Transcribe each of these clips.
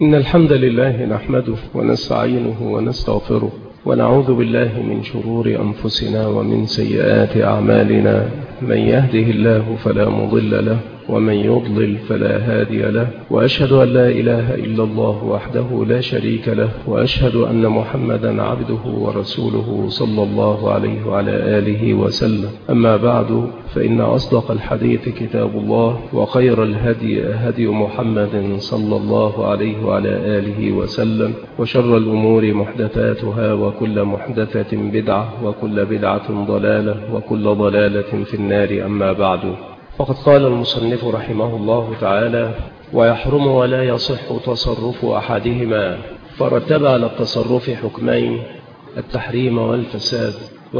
إن الحمد لله نحمده ونستعينه ونستغفره ونعوذ بالله من شرور أنفسنا ومن سيئات أعمالنا. من يهده الله فلا مضل له ومن يضلل فلا هادي له، وأشهد أن لا إله إلا الله وحده لا شريك له، وأشهد أن محمدا عبده ورسوله صلى الله عليه وعلى آله وسلم. أما بعد، فإن أصدق الحديث كتاب الله، وخير الهدي هدي محمد صلى الله عليه وعلى آله وسلم، وشر الأمور محدثاتها، وكل محدثة بدعة، وكل بدعة ضلالة، وكل ضلالة في النار. أما بعد، فقد قال المصنف رحمه الله تعالى: ويحرم ولا يصح تصرف أحدهما، فرتب على التصرف حكمين: التحريم والفساد.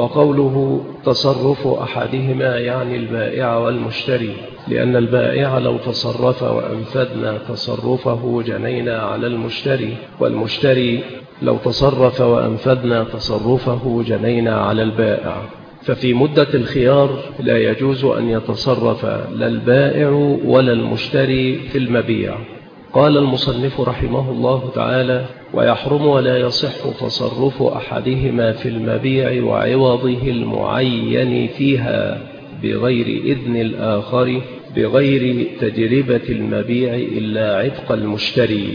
وقوله تصرف أحدهما يعني البائع والمشتري، لأن البائع لو تصرف وأنفذنا تصرفه جنينا على المشتري، والمشتري لو تصرف وأنفذنا تصرفه جنينا على البائع. ففي مدة الخيار لا يجوز أن يتصرف لا البائع ولا المشتري في المبيع. قال المصنف رحمه الله تعالى: ويحرم ولا يصح تصرف أحدهما في المبيع وعوضه المعين فيها بغير إذن الآخر بغير تجربة المبيع إلا عتق المشتري.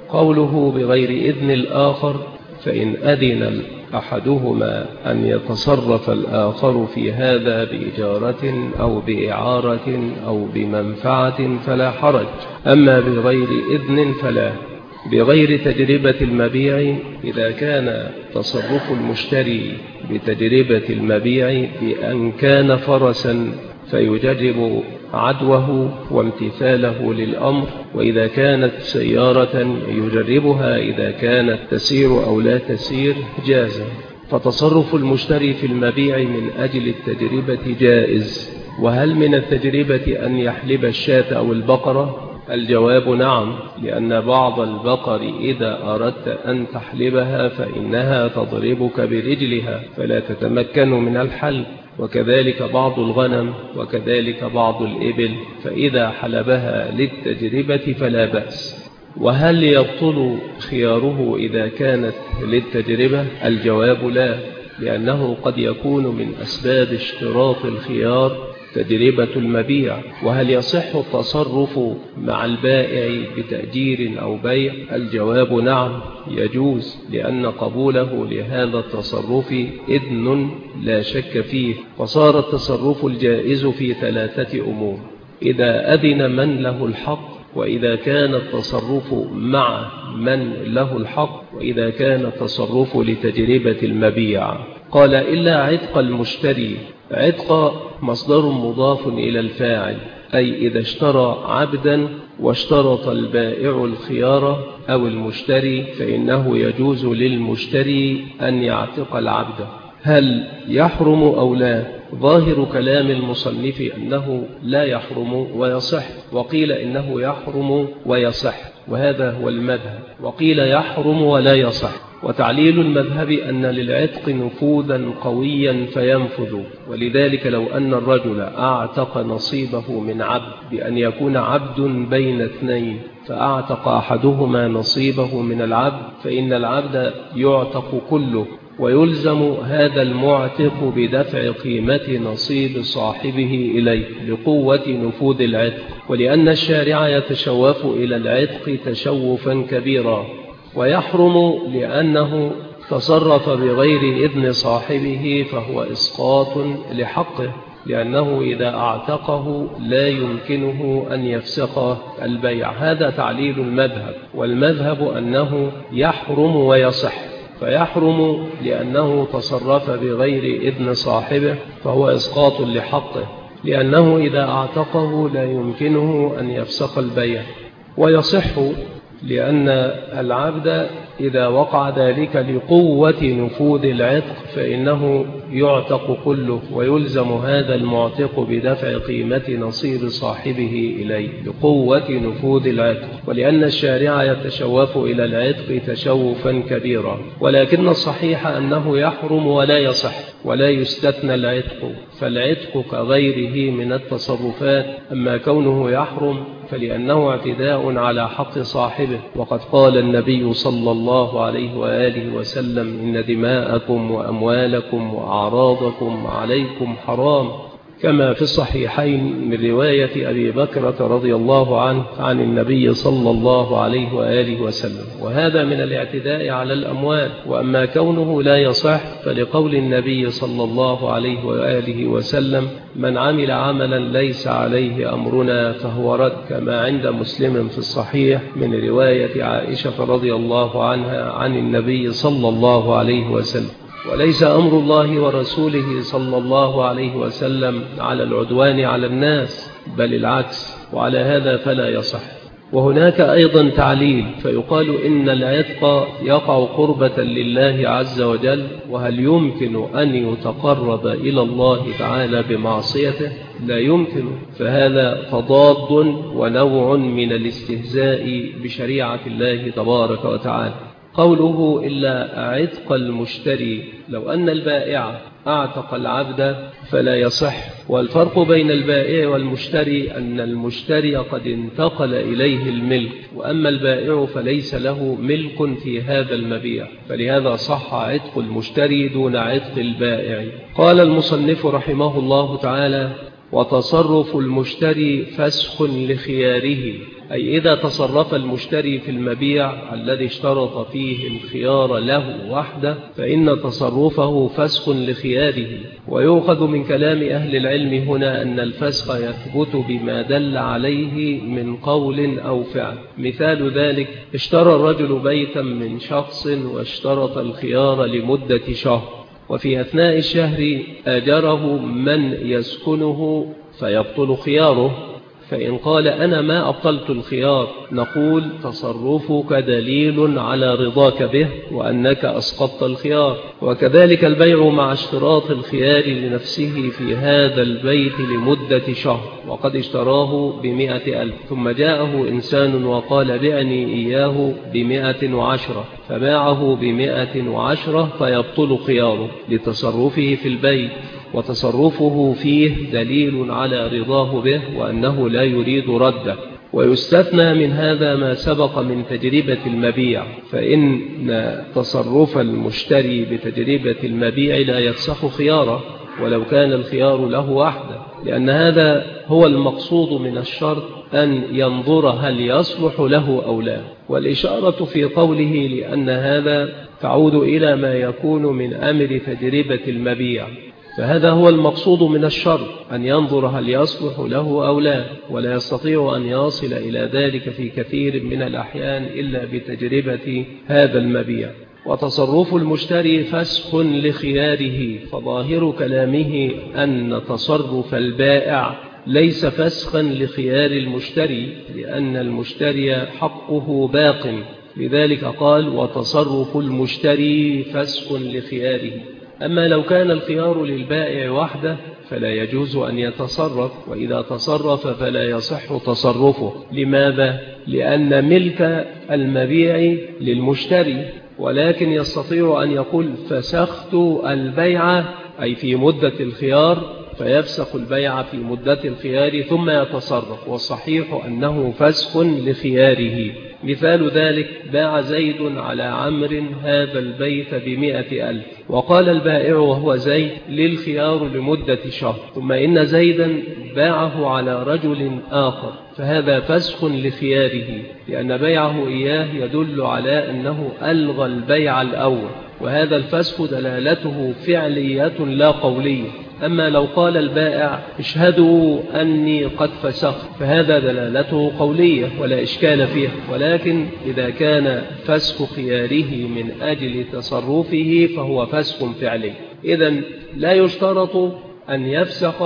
قوله بغير إذن الآخر، فإن أذن أحدهما أن يتصرف الآخر في هذا بإجارة أو بإعارة أو بمنفعة فلا حرج، أما بغير إذن فلا. بغير تجربة المبيع، إذا كان تصرف المشتري بتجربة المبيع بأن كان فرسا فيجرب عدوه وامتثاله للأمر، وإذا كانت سيارة يجربها إذا كانت تسير أو لا تسير جاز. فتصرف المشتري في المبيع من أجل التجربة جائز. وهل من التجربة أن يحلب الشاة أو البقرة؟ الجواب نعم، لأن بعض البقر إذا أردت أن تحلبها فإنها تضربك برجلها فلا تتمكن من الحلب، وكذلك بعض الغنم، وكذلك بعض الإبل، فإذا حلبها للتجربة فلا بأس. وهل يبطل خياره إذا كانت للتجربة؟ الجواب لا، لأنه قد يكون من أسباب اشتراط الخيار تجربة المبيع. وهل يصح التصرف مع البائع بتأجير أو بيع؟ الجواب نعم، يجوز، لأن قبوله لهذا التصرف إذن لا شك فيه. وصار التصرف الجائز في ثلاثة أمور: إذا أذن من له الحق، وإذا كان التصرف مع من له الحق، وإذا كان التصرف لتجربة المبيع. قال: إلا عتق المشتري. عتق مصدر مضاف إلى الفاعل، أي إذا اشترى عبدا واشترط البائع الخيار أو المشتري فإنه يجوز للمشتري أن يعتق العبد. هل يحرم أو لا؟ ظاهر كلام المصنف أنه لا يحرم ويصح، وقيل إنه يحرم ويصح، وهذا هو المذهب. وقيل يحرم ولا يصح. وتعليل المذهب أن للعتق نفوذا قويا فينفذ، ولذلك لو أن الرجل أعتق نصيبه من عبد بأن يكون عبد بين اثنين، فأعتق أحدهما نصيبه من العبد، فإن العبد يعتق كله، ويلزم هذا المعتق بدفع قيمة نصيب صاحبه إليه لقوة نفوذ العتق، ولأن الشارع يتشوف إلى العتق تشوفا كبيرا. ويحرم لأنه تصرف بغير إذن صاحبه فهو إسقاط لحقه، لأنه إذا أعتقه لا يمكنه أن يفسخ البيع. هذا تعليل المذهب، والمذهب أنه يحرم ويصح. فيحرم لأنه تصرف بغير إذن صاحبه فهو إسقاط لحقه، لأنه إذا أعتقه لا يمكنه أن يفسخ البيع. ويصح لأن العبد إذا وقع ذلك لقوة نفوذ العتق فإنه يعتق كله ويلزم هذا المعتق بدفع قيمة نصيب صاحبه إليه لقوة نفوذ العتق، ولأن الشارع يتشوف إلى العتق تشوفا كبيرا. ولكن الصحيح أنه يحرم ولا يصح ولا يستثنى العتق، فالعتق كغيره من التصرفات. أما كونه يحرم فلأنه اعتداء على حق صاحبه، وقد قال النبي صلى الله عليه وآله وسلم: إن دماءكم وأموالكم وأعراضكم عليكم حرام، كما في الصحيحين من رواية أبي بكرة رضي الله عنه عن النبي صلى الله عليه وآله وسلم، وهذا من الاعتداء على الأموال. وأما كونه لا يصح فلقول النبي صلى الله عليه وآله وسلم: من عمل عملا ليس عليه أمرنا فهو رد، كما عند مسلم في الصحيح من رواية عائشة رضي الله عنها عن النبي صلى الله عليه وسلم. وليس أمر الله ورسوله صلى الله عليه وسلم على العدوان على الناس، بل العكس، وعلى هذا فلا يصح. وهناك أيضا تعليل، فيقال إن العتق يقع قربة لله عز وجل، وهل يمكن أن يتقرب إلى الله تعالى بمعصيته؟ لا يمكن، فهذا تضاد ونوع من الاستهزاء بشريعة الله تبارك وتعالى. قوله إلا عتق المشتري، لو أن البائع أعتق العبد فلا يصح. والفرق بين البائع والمشتري أن المشتري قد انتقل إليه الملك، وأما البائع فليس له ملك في هذا المبيع، فلهذا صح عتق المشتري دون عتق البائع. قال المصنف رحمه الله تعالى: وتصرف المشتري فسخ لخياره، أي إذا تصرف المشتري في المبيع الذي اشترط فيه الخيار له وحده فإن تصرفه فسخ لخياره. ويؤخذ من كلام أهل العلم هنا أن الفسخ يثبت بما دل عليه من قول أو فعل. مثال ذلك: اشترى الرجل بيتا من شخص واشترط الخيار لمدة شهر، وفي أثناء الشهر آجره من يسكنه فيبطل خياره، فإن قال أنا ما أبطلت الخيار نقول تصرفك دليل على رضاك به وأنك أسقطت الخيار. وكذلك البيع مع اشتراط الخيار لنفسه في هذا البيت لمدة شهر، وقد اشتراه ب100,000 ثم جاءه إنسان وقال بعني إياه ب110، فباعه ب110 فيبطل خياره لتصرفه في البيت، وتصرفه فيه دليل على رضاه به وأنه لا يريد رده. ويستثنى من هذا ما سبق من تجربة المبيع، فإن تصرف المشتري بتجربة المبيع لا يفسخ خياره ولو كان الخيار له وحده، لأن هذا هو المقصود من الشرط، أن ينظر هل يصلح له أو لا. والإشارة في قوله لأن هذا تعود إلى ما يكون من أمر تجربة المبيع، فهذا هو المقصود من الشرط، أن ينظر هل يصلح له أو لا، ولا يستطيع أن يصل إلى ذلك في كثير من الأحيان إلا بتجربة هذا المبيع. وتصرف المشتري فسخ لخياره، فظاهر كلامه أن تصرف البائع ليس فسخا لخيار المشتري، لأن المشتري حقه باق، لذلك قال وتصرف المشتري فسخ لخياره. أما لو كان الخيار للبائع وحده فلا يجوز أن يتصرف، وإذا تصرف فلا يصح تصرفه. لماذا؟ لأن ملك المبيع للمشتري، ولكن يستطيع أن يقول فسخت البيع أي في مدة الخيار، فيفسخ البيع في مدة الخيار ثم يتصرف، والصحيح أنه فسخ لخياره. مثال ذلك: باع زيد على عمرو هذا البيت ب100,000، وقال البائع وهو زيد للخيار لمدة شهر، ثم إن زيدا باعه على رجل آخر، فهذا فسخ لخياره، لأن بيعه إياه يدل على أنه ألغى البيع الأول، وهذا الفسخ دلالته فعلية لا قولية. أما لو قال البائع اشهدوا أني قد فسخت فهذا دلالته قولية ولا إشكال فيها، ولكن إذا كان فسخ خياره من أجل تصرفه فهو فسخ فعلي. إذن لا يشترط أن يفسخ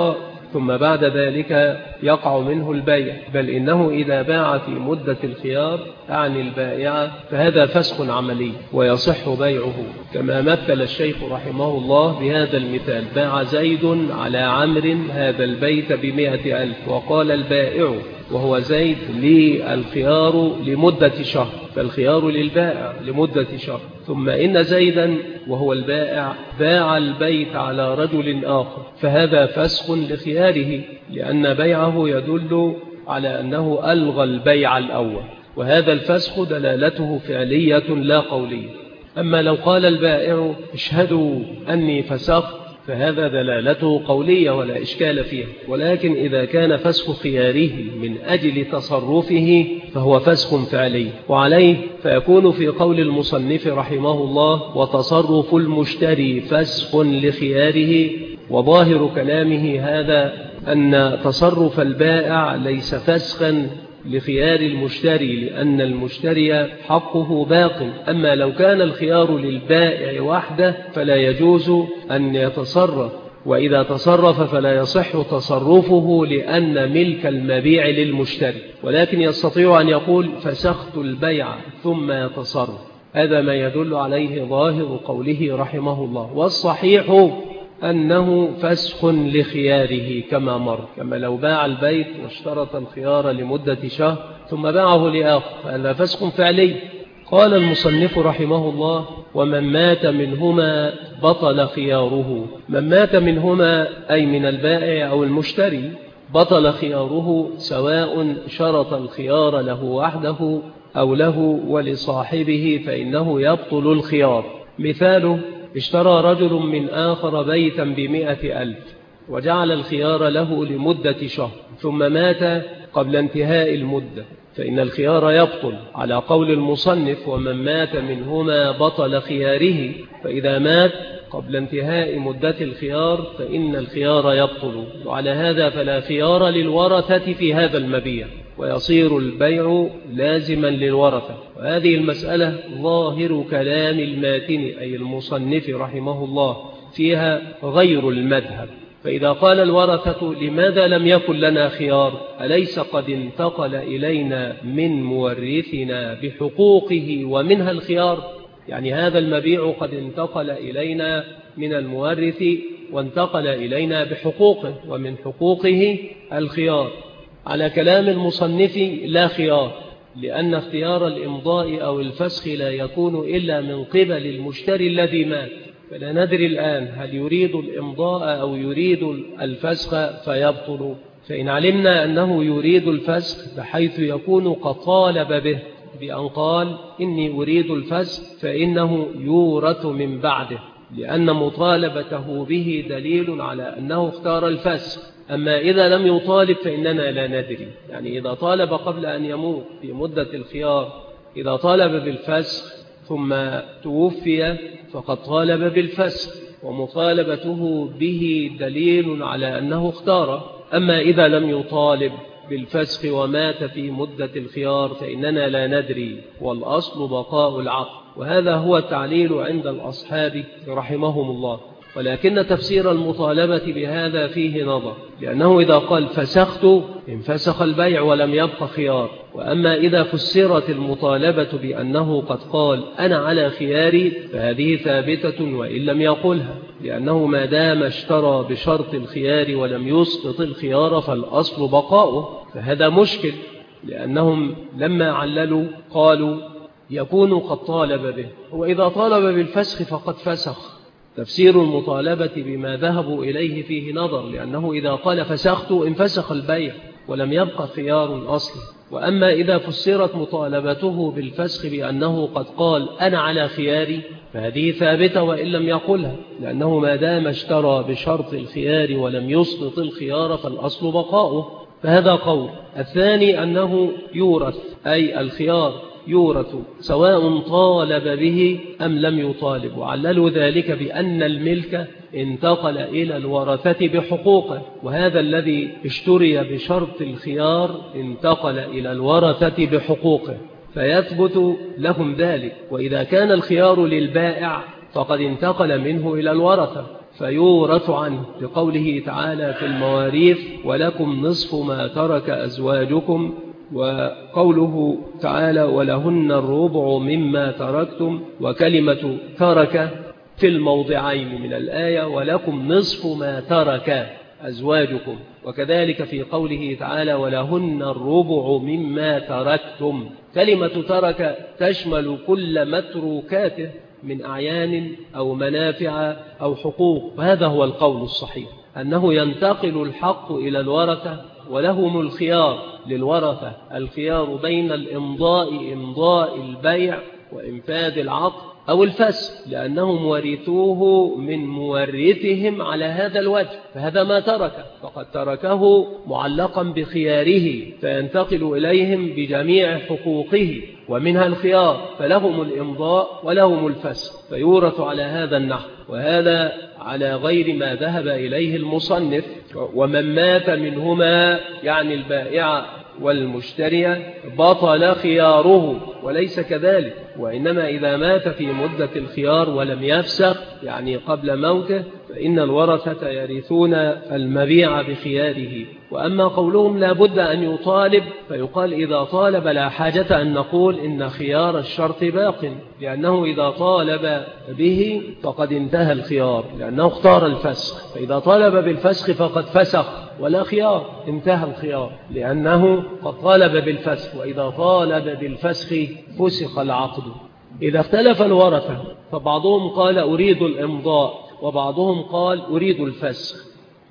ثم بعد ذلك يقع منه البيع، بل إنه إذا باع في مدة الخيار أعني البائع فهذا فسخ عملي ويصح بيعه، كما مثل الشيخ رحمه الله بهذا المثال: باع زيد على عمرو هذا البيت ب100,000، وقال البائع وهو زيد لي الخيار لمدة شهر، فالخيار للبائع لمدة شهر. ثم إن زيدا وهو البائع باع البيت على رجل آخر، فهذا فسخ لخياره، لأن بيعه يدل على أنه ألغى البيع الأول، وهذا الفسخ دلالته فعلية لا قولية. أما لو قال البائع اشهدوا أني فسخت فهذا دلالته قولية ولا إشكال فيها، ولكن إذا كان فسخ خياره من أجل تصرفه فهو فسخ فعلي، وعليه فيكون في قول المصنف رحمه الله: وتصرف المشتري فسخ لخياره. وظاهر كلامه هذا أن تصرف البائع ليس فسخا لخيار المشتري، لأن المشتري حقه باق. أما لو كان الخيار للبائع وحده فلا يجوز أن يتصرف، وإذا تصرف فلا يصح تصرفه لأن ملك المبيع للمشتري، ولكن يستطيع أن يقول فسخت البيع ثم يتصرف. هذا ما يدل عليه ظاهر قوله رحمه الله. والصحيح أنه فسخ لخياره كما مر، كما لو باع البيت واشترط الخيار لمدة شهر ثم باعه لآخر فهذا فسخ فعلي. قال المصنف رحمه الله: ومن مات منهما بطل خياره. من مات منهما أي من البائع أو المشتري بطل خياره، سواء شرط الخيار له وحده أو له ولصاحبه، فإنه يبطل الخيار. مثاله: اشترى رجل من آخر بيتا ب100,000 وجعل الخيار له لمدة شهر، ثم مات قبل انتهاء المدة، فإن الخيار يبطل على قول المصنف: ومن مات منهما بطل خياره. فإذا مات قبل انتهاء مدة الخيار فإن الخيار يبطل، وعلى هذا فلا خيار للورثة في هذا المبيع، ويصير البيع لازما للورثة. وهذه المسألة ظاهر كلام الماتن أي المصنف رحمه الله فيها غير المذهب. فإذا قال الورثة: لماذا لم يكن لنا خيار؟ أليس قد انتقل إلينا من مورثنا بحقوقه ومنها الخيار؟ يعني هذا المبيع قد انتقل إلينا من المورث وانتقل إلينا بحقوقه، ومن حقوقه الخيار. على كلام المصنف لا خيار، لأن اختيار الإمضاء أو الفسخ لا يكون إلا من قبل المشتري الذي مات، فلا ندري الآن هل يريد الإمضاء أو يريد الفسخ فيبطل. فإن علمنا أنه يريد الفسخ بحيث يكون قد طالب به بأن قال إني أريد الفسخ، فإنه يورث من بعده، لأن مطالبته به دليل على أنه اختار الفسخ. أما إذا لم يطالب فإننا لا ندري، يعني إذا طالب قبل أن يموت في مدة الخيار، إذا طالب بالفسخ ثم توفي فقد طالب بالفسخ، ومطالبته به دليل على أنه اختار. أما إذا لم يطالب بالفسخ ومات في مدة الخيار فإننا لا ندري، والأصل بقاء العقد. وهذا هو التعليل عند الأصحاب رحمهم الله. ولكن تفسير المطالبة بهذا فيه نظر، لأنه إذا قال فسخت انفسخ البيع ولم يبق خيار. وأما إذا فسرت المطالبة بأنه قد قال أنا على خياري فهذه ثابتة وإن لم يقلها، لأنه ما دام اشترى بشرط الخيار ولم يسقط الخيار فالأصل بقاؤه. فهذا مشكل، لأنهم لما عللوا قالوا يكون قد طالب به، وإذا طالب بالفسخ فقد فسخ. تفسير المطالبة بما ذهبوا إليه فيه نظر، لأنه إذا قال فسخت انفسخ البيع ولم يبقى خيار أصلا. وأما إذا فسرت مطالبته بالفسخ بأنه قد قال أنا على خياري فهذه ثابتة وإن لم يقلها، لأنه ما دام اشترى بشرط الخيار ولم يسقط الخيار فالأصل بقاؤه. فهذا قول. الثاني أنه يورث، أي الخيار يورث سواء طالب به أم لم يطالب، وعللوا ذلك بأن الملك انتقل إلى الورثة بحقوقه، وهذا الذي اشتري بشرط الخيار انتقل إلى الورثة بحقوقه فيثبت لهم ذلك. وإذا كان الخيار للبائع فقد انتقل منه إلى الورثة، فيورث عنه، لقوله تعالى في المواريث ولكم نصف ما ترك أزواجكم، وقوله تعالى ولهن الربع مما تركتم، وكلمة ترك في الموضعين من الآية ولكم نصف ما ترك أزواجكم، وكذلك في قوله تعالى ولهن الربع مما تركتم. كلمة ترك تشمل كل متروكاته من أعيان أو منافع أو حقوق، وهذا هو القول الصحيح، أنه ينتقل الحق إلى الورثة ولهم الخيار للورثة، الخيار بين إمضاء البيع وإنفاذ العقد أو الفسخ، لأنهم ورثوه من مورثهم على هذا الوجه، فهذا ما ترك، فقد تركه معلقا بخياره، فينتقل إليهم بجميع حقوقه ومنها الخيار، فلهم الإمضاء ولهم الفسخ، فيورث على هذا النحو، وهذا على غير ما ذهب إليه المصنف. ومن مات منهما يعني البائع والمشتري بطل خياره، وليس كذلك، وإنما إذا مات في مدة الخيار ولم يفسخ يعني قبل موته فإن الورثة يرثون المبيع بخياره. وأما قولهم لا بد أن يطالب، فيقال إذا طالب لا حاجة أن نقول إن خيار الشرط باق، لأنه إذا طالب به فقد انتهى الخيار، لأنه اختار الفسخ، فإذا طالب بالفسخ فقد فسخ ولا خيار، انتهى الخيار لأنه قد طالب بالفسخ، وإذا طالب بالفسخ فسخ العقد. إذا اختلف الورثة فبعضهم قال أريد الإمضاء وبعضهم قال أريد الفسخ،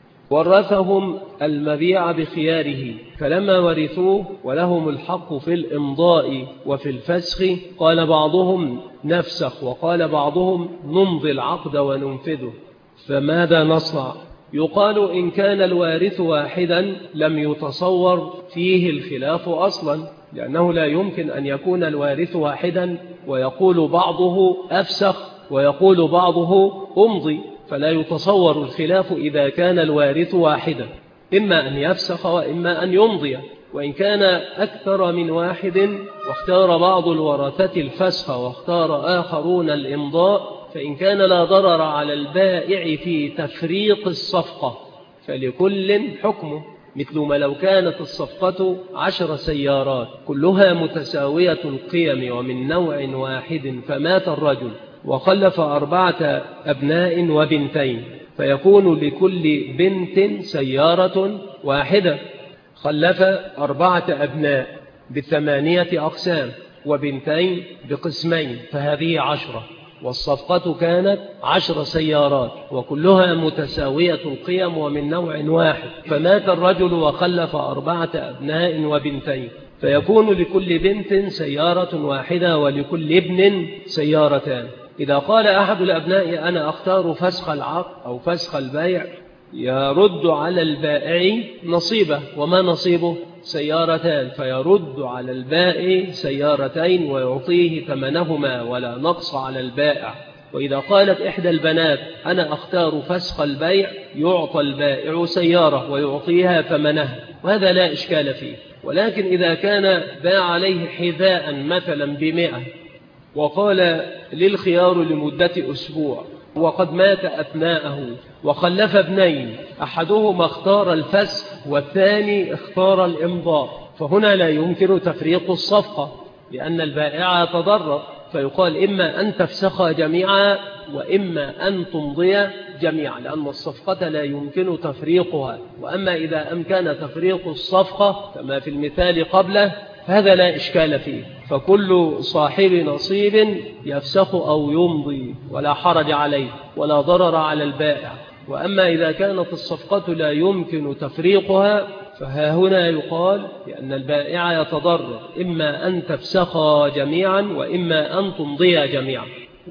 ورثهم المبيع بخياره، فلما ورثوه ولهم الحق في الإمضاء وفي الفسخ قال بعضهم نفسخ وقال بعضهم نمضي العقد وننفذه. فماذا نصنع؟ يقال إن كان الوارث واحدا لم يتصور فيه الخلاف أصلا، لأنه لا يمكن أن يكون الوارث واحدا ويقول بعضه أفسخ ويقول بعضه أمضي، فلا يتصور الخلاف إذا كان الوارث واحدا، إما أن يفسخ وإما أن يمضي. وإن كان أكثر من واحد واختار بعض الورثة الفسخ واختار آخرون الإمضاء، فإن كان لا ضرر على البائع في تفريق الصفقة فلكل حكمه، مثل ما لو كانت الصفقة 10 سيارات كلها متساوية القيم ومن نوع واحد، فمات الرجل وخلف 4 أبناء وبنتين، فيكون لكل بنت سيارة واحدة، خلف 4 أبناء ب8 أقسام وبنتين بقسمين، فهذه 10، والصفقة كانت 10 سيارات وكلها متساوية القيم ومن نوع واحد، فمات الرجل وخلف 4 أبناء وبنتين، فيكون لكل بنت سيارة واحدة ولكل ابن سيارتان. إذا قال أحد الأبناء أنا أختار فسخ العقد أو فسخ البيع، يرد على البائع نصيبه، وما نصيبه؟ سيارتان، فيرد على البائع سيارتين ويعطيه ثمنهما ولا نقص على البائع. وإذا قالت إحدى البنات أنا أختار فسخ البيع، يعطى البائع سيارة ويعطيها ثمنها، وهذا لا إشكال فيه. ولكن إذا كان باع عليه حذاء مثلا ب100 وقال للخيار لمدة أسبوع وقد مات أثناءه وخلف ابنين، أحدهما اختار الفسخ والثاني اختار الإمضاء، فهنا لا يمكن تفريق الصفقة لأن البائع يتضرر، فيقال إما أن تفسخ جميعا وإما أن تمضي جميعا، لأن الصفقة لا يمكن تفريقها. وأما إذا أمكن تفريق الصفقة كما في المثال قبله هذا لا إشكال فيه، فكل صاحب نصيب يفسخ أو يمضي ولا حرج عليه ولا ضرر على البائع. وأما إذا كانت الصفقة لا يمكن تفريقها فها هنا يقال بأن البائع يتضرر، إما أن تفسخ جميعا وإما أن تمضي جميعا.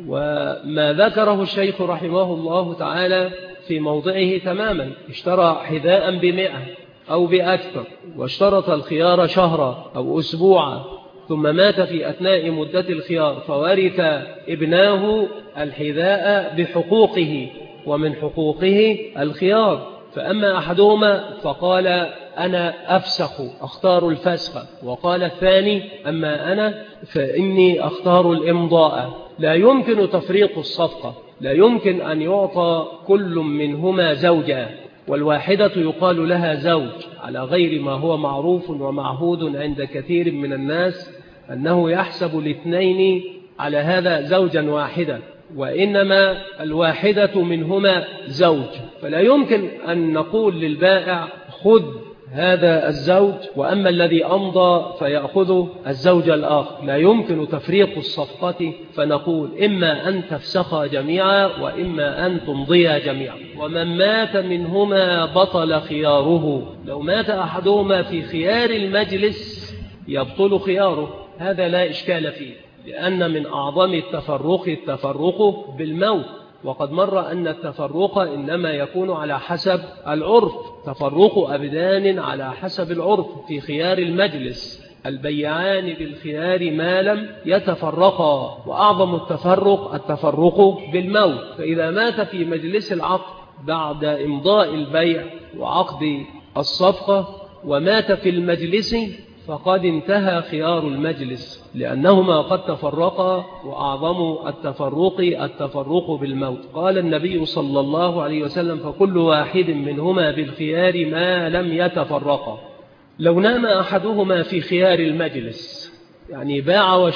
وما ذكره الشيخ رحمه الله تعالى في موضعه تماما، اشترى حذاء ب100 أو بأكثر واشترط الخيار شهرا أو أسبوعا، ثم مات في أثناء مدة الخيار، فورث ابناه الحذاء بحقوقه ومن حقوقه الخيار، فأما أحدهما فقال أنا أفسخ أختار الفسخ، وقال الثاني أما أنا فإني أختار الإمضاء، لا يمكن تفريق الصفقة، لا يمكن أن يعطى كل منهما زوجا، والواحدة يقال لها زوج، على غير ما هو معروف ومعهود عند كثير من الناس أنه يحسب الاثنين على هذا زوجا واحدا، وإنما الواحدة منهما زوج. فلا يمكن أن نقول للبائع خذ هذا الزوج وأما الذي أمضى فيأخذ الزوج الآخر، لا يمكن تفريق الصفقة فنقول إما أن تفسخا جميعا وإما أن تمضيا جميعا. ومن مات منهما بطل خياره، لو مات أحدهما في خيار المجلس يبطل خياره، هذا لا إشكال فيه، لأن من أعظم التفرق بالموت، وقد مر أن التفرق إنما يكون على حسب العرف، تفرق أبدان على حسب العرف في خيار المجلس، البيعان بالخيار ما لم يتفرقا، وأعظم التفرق بالموت. فإذا مات في مجلس العقد بعد إمضاء البيع وعقد الصفقة ومات في المجلس فقد انتهى خيار المجلس، لأنهما قد تفرقا، وأعظم التفرق بالموت. قال النبي صلى الله عليه وسلم فكل واحد منهما بالخيار ما لم يتفرقا. لو نام أحدهما في خيار المجلس، يعني باع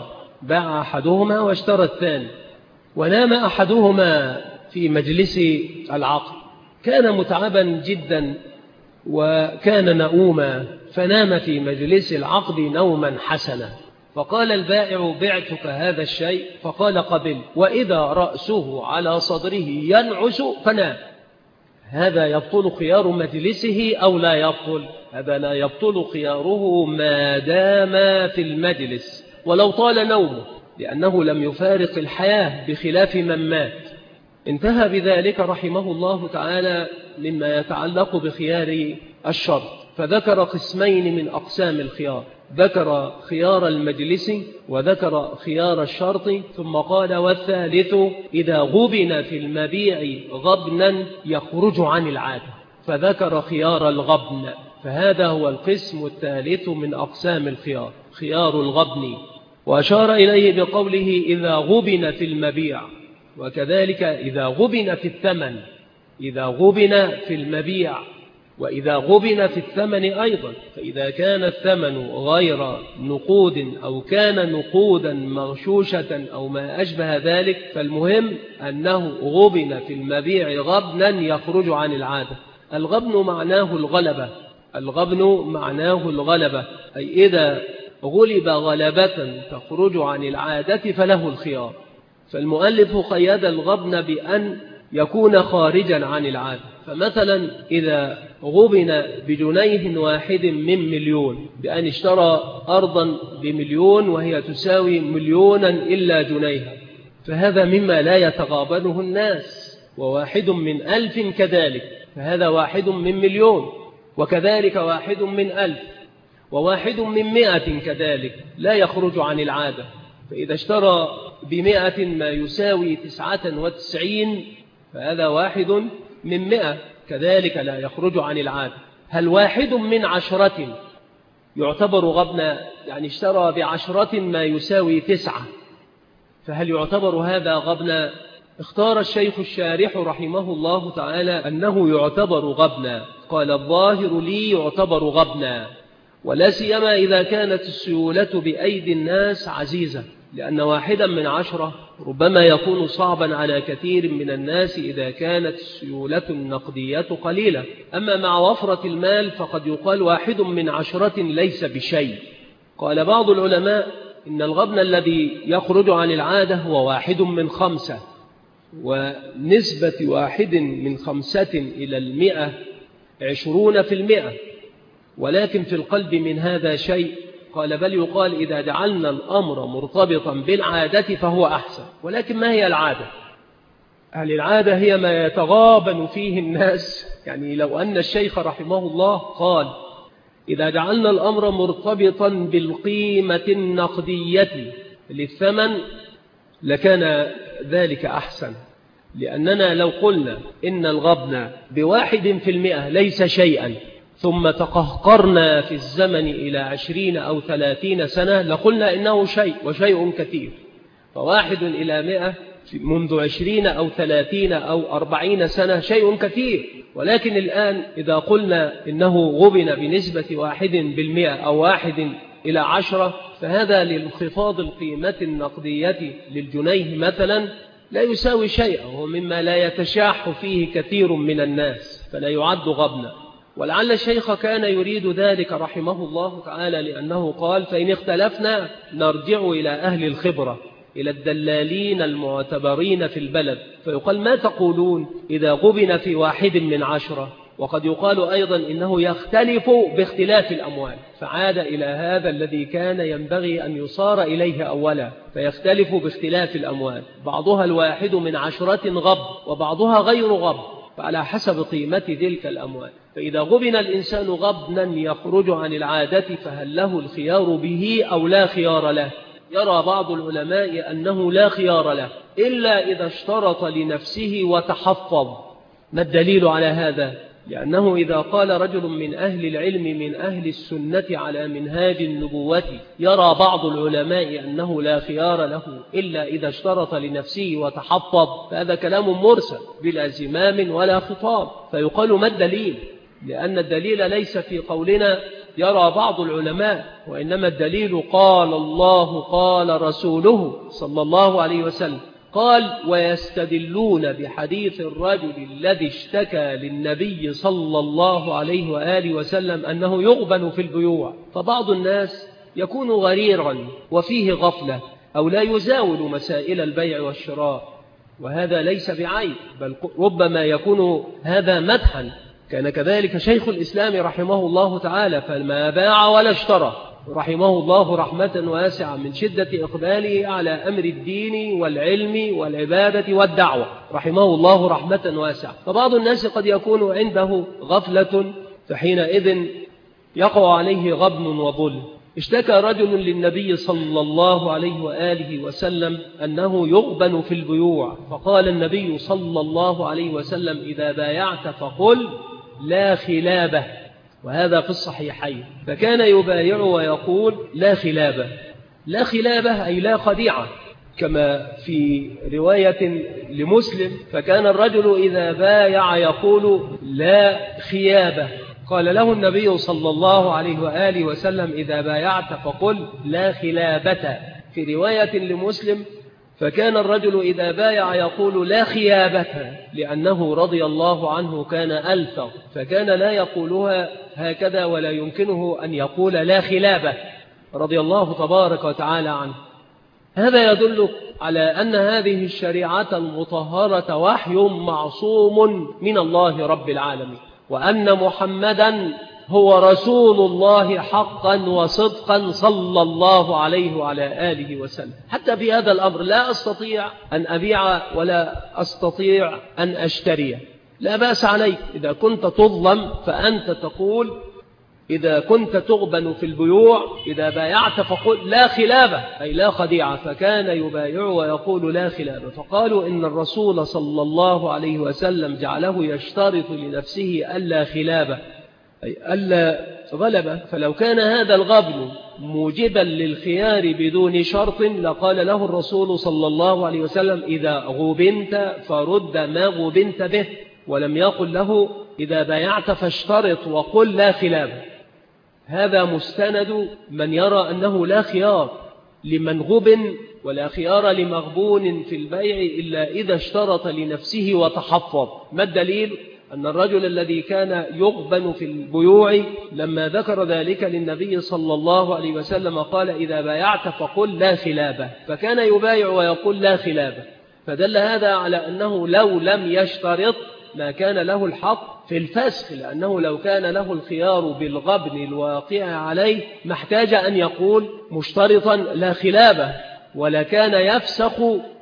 أحدهما واشترى الثاني، ونام أحدهما في مجلس العقد، كان متعبا جدا وكان نؤوما، فنام في مجلس العقد نوما حسنا، فقال البائع بعتك هذا الشيء، فقال قبل، وإذا رأسه على صدره ينعس فنام، هذا يبطل خيار مجلسه أو لا يبطل؟ هذا لا يبطل خياره ما دام في المجلس ولو طال نومه، لأنه لم يفارق الحياة بخلاف من مات. انتهى بذلك رحمه الله تعالى مما يتعلق بخيار الشرط، فذكر قسمين من أقسام الخيار، ذكر خيار المجلس وذكر خيار الشرط، ثم قال والثالث إذا غبن في المبيع غبنا يخرج عن العادة، فذكر خيار الغبن، فهذا هو القسم الثالث من أقسام الخيار، خيار الغبن، وأشار إليه بقوله إذا غبن في المبيع، وكذلك إذا غبن في الثمن، إذا غبن في المبيع وإذا غبن في الثمن أيضا، فإذا كان الثمن غير نقود أو كان نقودا مغشوشة أو ما أشبه ذلك، فالمهم أنه غبن في المبيع غبنا يخرج عن العادة. الغبن معناه الغلبة، الغبن معناه الغلبة، أي إذا غلب غلبة تخرج عن العادة فله الخيار. فالمؤلف قيد الغبن بأن يكون خارجا عن العادة، فمثلا إذا غبن بجنيه واحد من مليون، بأن اشترى أرضا بمليون وهي تساوي مليونا إلا جنيها، فهذا مما لا يتغابنه الناس، وواحد من 1000 كذلك، فهذا واحد من مليون، وكذلك واحد من 1000، وواحد من 100 كذلك لا يخرج عن العادة. فإذا اشترى ب100 ما يساوي 99 فهذا واحد من 100 كذلك لا يخرج عن العادة. هل واحد من 10 يعتبر غبنا؟ يعني اشترى ب10 ما يساوي 9، فهل يعتبر هذا غبنا؟ اختار الشيخ الشارح رحمه الله تعالى أنه يعتبر غبنا، قال الظاهر لي يعتبر غبنا، ولا سيما إذا كانت السيولة بأيدي الناس عزيزة، لأن واحدا من 10 ربما يكون صعبا على كثير من الناس إذا كانت السيولة النقدية قليلة. أما مع وفرة المال فقد يقال واحد من 10 ليس بشيء. قال بعض العلماء إن الغبن الذي يخرج عن العادة هو واحد من 5، ونسبة واحد من 5 إلى 100 20%، ولكن في القلب من هذا شيء. قال بل يقال إذا جعلنا الأمر مرتبطا بالعادة فهو أحسن. ولكن ما هي العادة؟ هل العادة هي ما يتغابن فيه الناس؟ يعني لو أن الشيخ رحمه الله قال إذا جعلنا الأمر مرتبطا بالقيمة النقدية للثمن لكان ذلك أحسن، لأننا لو قلنا إن الغبن ب1% ليس شيئا ثم تقهقرنا في الزمن إلى 20 أو 30 سنة لقلنا إنه شيء وشيء كثير، ف1 إلى 100 منذ 20 أو 30 أو 40 سنة شيء كثير، ولكن الآن إذا قلنا إنه غبن بنسبة 1% أو 1:10، فهذا لانخفاض القيمة النقدية للجنيه مثلا لا يساوي شيئا، ومما لا يتشاح فيه كثير من الناس، فلا يعد غبنا. ولعل الشيخ كان يريد ذلك رحمه الله تعالى، لأنه قال: فإن اختلفنا نرجع إلى أهل الخبرة، إلى الدلالين المعتبرين في البلد، فيقال: ما تقولون إذا غبن في 1/10؟ وقد يقال أيضا إنه يختلف باختلاف الأموال، فعاد إلى هذا الذي كان ينبغي أن يصار إليه أولا، فيختلف باختلاف الأموال، بعضها 1/10 غب وبعضها غير غب، فعلى حسب قيمة تلك الأموال. فإذا غبن الإنسان غبنا يخرج عن العادة، فهل له الخيار به أو لا خيار له؟ يرى بعض العلماء أنه لا خيار له إلا إذا اشترط لنفسه وتحفظ. ما الدليل على هذا؟ لأنه إذا قال رجل من أهل العلم من أهل السنة على منهاج النبوة، يرى بعض العلماء أنه لا خيار له إلا إذا اشترط لنفسه وتحفظ، فهذا كلام مرسل بلا زمام ولا خطاب. فيقال: ما الدليل؟ لأن الدليل ليس في قولنا يرى بعض العلماء، وإنما الدليل قال الله قال رسوله صلى الله عليه وسلم. قال: ويستدلون بحديث الرجل الذي اشتكى للنبي صلى الله عليه وآله وسلم أنه يغبن في البيوع. فبعض الناس يكون غريرا وفيه غفلة أو لا يزاول مسائل البيع والشراء، وهذا ليس بعيب، بل ربما يكون هذا مدحا. كان كذلك شيخ الإسلام رحمه الله تعالى، فما باع ولا اشترى رحمه الله رحمة واسعة من شدة إقباله على أمر الدين والعلم والعبادة والدعوة، رحمه الله رحمة واسعة. فبعض الناس قد يكون عنده غفلة، فحينئذ يقع عليه غبن وظلم. اشتكى رجل للنبي صلى الله عليه وآله وسلم أنه يغبن في البيوع، فقال النبي صلى الله عليه وسلم: إذا بايعت فقل لا خلابة، وهذا في الصحيحين. فكان يبايع ويقول لا خلابة. لا خلابة أي لا خديعة، كما في رواية لمسلم: فكان الرجل إذا بايع يقول لا خيابة. قال له النبي صلى الله عليه وآله وسلم: إذا بايعت فقل لا خلابة. في رواية لمسلم: فكان الرجل إذا بايع يقول لا خيابة، لأنه رضي الله عنه كان ألفظ، فكان لا يقولها هكذا ولا يمكنه أن يقول لا خلابة، رضي الله تبارك وتعالى عنه. هذا يدل على أن هذه الشريعة المطهرة وحي معصوم من الله رب العالمين، وأن محمدا هو رسول الله حقا وصدقا صلى الله عليه وعلى آله وسلم. حتى في هذا الأمر لا أستطيع أن أبيع ولا أستطيع أن أشتري، لا بأس عليك. إذا كنت تظلم فأنت تقول إذا كنت تغبن في البيوع إذا بايعت فقل لا خلابة أي لا خديعة. فكان يبايع ويقول لا خلابة. فقالوا إن الرسول صلى الله عليه وسلم جعله يشترط لنفسه ألا خلابة أي ألا غلبة. فلو كان هذا الغبن موجبا للخيار بدون شرط لقال له الرسول صلى الله عليه وسلم إذا غبنت فرد ما غبنت به، ولم يقل له إذا بايعت فاشترط وقل لا خلابة. هذا مستند من يرى أنه لا خيار لمن غبن ولا خيار لمغبون في البيع إلا إذا اشترط لنفسه وتحفظ. ما الدليل؟ أن الرجل الذي كان يغبن في البيوع لما ذكر ذلك للنبي صلى الله عليه وسلم قال إذا بايعت فقل لا خلابة، فكان يبايع ويقول لا خلابة. فدل هذا على أنه لو لم يشترط ما كان له الحق في الفسخ، لأنه لو كان له الخيار بالغبن الواقع عليه ما احتاج أن يقول مشترطا لا خلابة، ولا كان يفسخ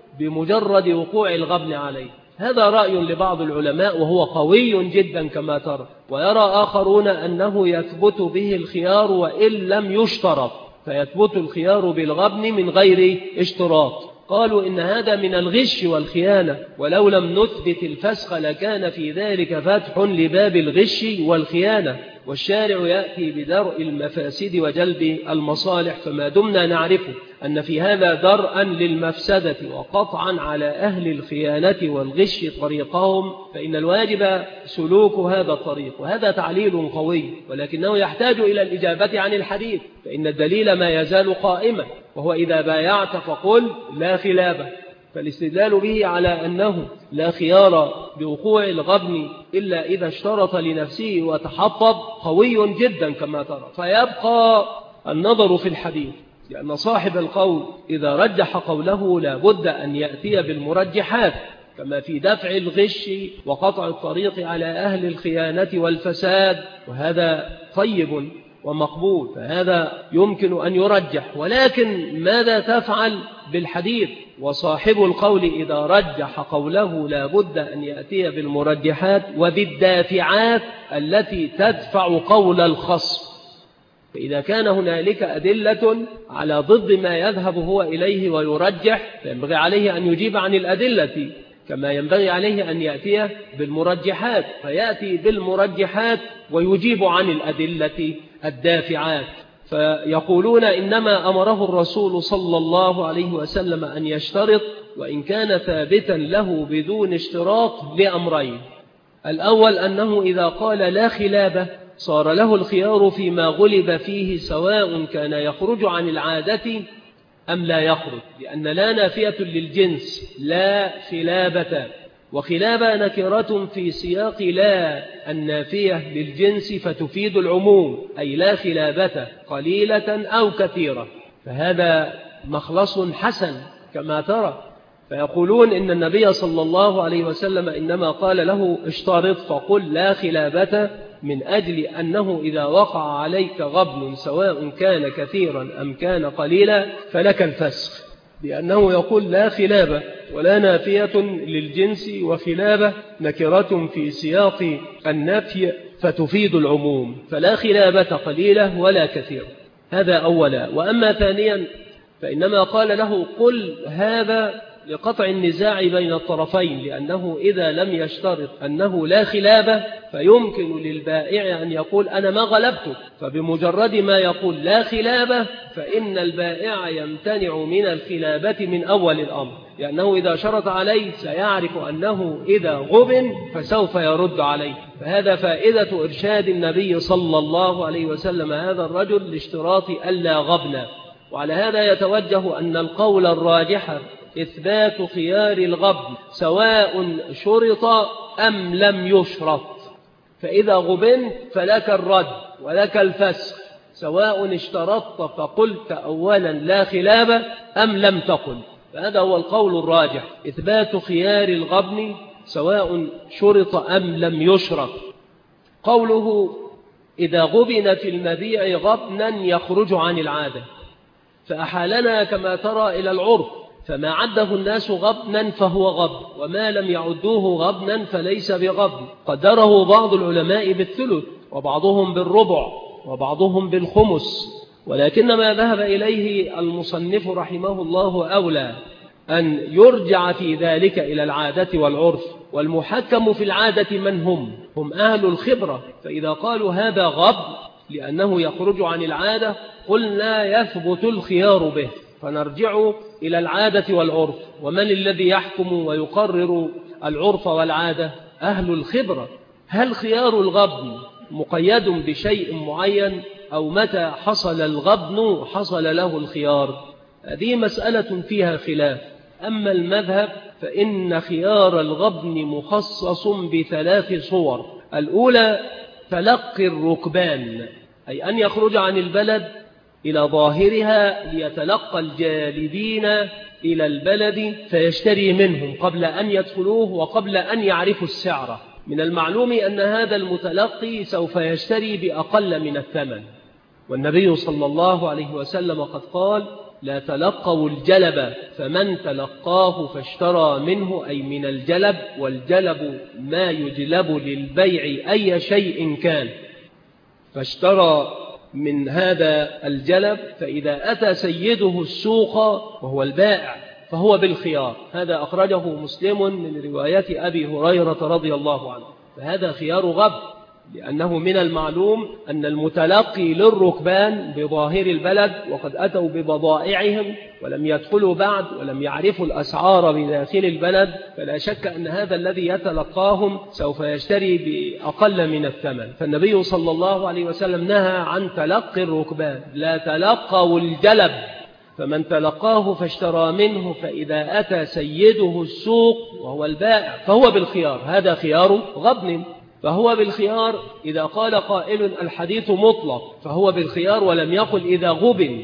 بمجرد وقوع الغبن عليه. هذا رأي لبعض العلماء وهو قوي جدا كما ترى، ويرى آخرون أنه يثبت به الخيار وإن لم يشترط، فيثبت الخيار بالغبن من غير اشتراط. قالوا إن هذا من الغش والخيانة، ولو لم نثبت الفسخ لكان في ذلك فتح لباب الغش والخيانة، والشارع يأتي بدرء المفاسد وجلب المصالح، فما دمنا نعرف أن في هذا درءا للمفسدة وقطعا على أهل الخيانة والغش طريقهم، فإن الواجب سلوك هذا الطريق. وهذا تعليل قوي، ولكنه يحتاج إلى الإجابة عن الحديث، فإن الدليل ما يزال قائما، وهو إذا بايعت فقل لا خلافة. فالاستدلال به على أنه لا خيار بوقوع الغبن إلا إذا اشترط لنفسه وتحطب قوي جدا كما ترى. فيبقى النظر في الحديث، لأن صاحب القول إذا رجح قوله لا بد أن يأتي بالمرجحات، كما في دفع الغش وقطع الطريق على أهل الخيانة والفساد، وهذا طيب ومقبول، فهذا يمكن أن يرجح. ولكن ماذا تفعل بالحديث؟ وصاحب القول إذا رجح قوله لا بد أن يأتي بالمرجحات وبالدافعات التي تدفع قول الخصم. فإذا كان هنالك أدلة على ضد ما يذهب هو إليه ويرجح، فينبغي عليه أن يجيب عن الأدلة، كما ينبغي عليه أن يأتي بالمرجحات، فيأتي بالمرجحات ويجيب عن الأدلة الدافعات. فيقولون إنما أمره الرسول صلى الله عليه وسلم أن يشترط، وإن كان ثابتا له بدون اشتراط لأمرين: الأول أنه إذا قال لا خلابة صار له الخيار فيما غلب فيه، سواء كان يخرج عن العادة أم لا يخرج، لأن لا نافية للجنس لا خلابة، وخلابة نكرة في سياق لا النافية للجنس فتفيد العموم، أي لا خلابة قليلة أو كثيرة، فهذا مخلص حسن كما ترى. فيقولون إن النبي صلى الله عليه وسلم إنما قال له اشترط فقل لا خلابة، من أجل أنه إذا وقع عليك غبن سواء كان كثيرا أم كان قليلا فلك الفسخ، لأنه يقول لا خلابة ولا نافية للجنس، وخلابة نكرة في سياق النفي فتفيد العموم، فلا خلابة قليلة ولا كثيرة. هذا أولا. وأما ثانيا فإنما قال له قل هذا لقطع النزاع بين الطرفين، لأنه إذا لم يشترط أنه لا خلابة فيمكن للبائع أن يقول أنا ما غلبتك، فبمجرد ما يقول لا خلابة فإن البائع يمتنع من الخلابة من أول الأمر، لأنه إذا شرط عليه سيعرف أنه إذا غبن فسوف يرد عليه. فهذا فائدة إرشاد النبي صلى الله عليه وسلم هذا الرجل لاشتراط ألا غبن. وعلى هذا يتوجه أن القول الراجح إثبات خيار الغبن سواء شرط أم لم يشرط، فإذا غبنت فلك الرد ولك الفسخ، سواء اشترطت فقلت أولا لا خلابة أم لم تقل. فهذا هو القول الراجح، إثبات خيار الغبن سواء شرط أم لم يشرط. قوله إذا غبن في المبيع غبنا يخرج عن العادة، فأحالنا كما ترى إلى العرف، فما عده الناس غبنا فهو غبن، وما لم يعدوه غبنا فليس بغبن. قدره بعض العلماء بالثلث، وبعضهم بالربع، وبعضهم بالخمس، ولكن ما ذهب إليه المصنف رحمه الله أولى أن يرجع في ذلك إلى العادة والعرف، والمحكم في العادة من هم أهل الخبرة. فإذا قالوا هذا غبن لأنه يخرج عن العادة قلنا يثبت الخيار به، فنرجع إلى العادة والعرف. ومن الذي يحكم ويقرر العرف والعادة؟ أهل الخبرة. هل خيار الغبن مقيد بشيء معين، أو متى حصل الغبن حصل له الخيار؟ هذه مسألة فيها خلاف. أما المذهب فإن خيار الغبن مخصص بثلاث صور: الأولى تلقي الركبان، أي أن يخرج عن البلد إلى ظاهرها ليتلقى الجالبين إلى البلد فيشتري منهم قبل أن يدخلوه وقبل أن يعرفوا السعر. من المعلوم أن هذا المتلقي سوف يشتري بأقل من الثمن، والنبي صلى الله عليه وسلم قد قال لا تلقوا الجلب، فمن تلقاه فاشترى منه، أي من الجلب، والجلب ما يجلب للبيع أي شيء كان، فاشترى من هذا الجلب، فإذا أتى سيده السوق وهو البائع فهو بالخيار. هذا أخرجه مسلم من رواية أبي هريرة رضي الله عنه. فهذا خيار غبن، لأنه من المعلوم أن المتلقي للركبان بظاهر البلد وقد أتوا ببضائعهم ولم يدخلوا بعد ولم يعرفوا الأسعار بداخل البلد، فلا شك أن هذا الذي يتلقاهم سوف يشتري بأقل من الثمن. فالنبي صلى الله عليه وسلم نهى عن تلقي الركبان، لا تلقوا الجلب، فمن تلقاه فاشترى منه فإذا أتى سيده السوق وهو البائع فهو بالخيار، هذا خيار غبن، فهو بالخيار. إذا قال قائل الحديث مطلق فهو بالخيار ولم يقل إذا غبن،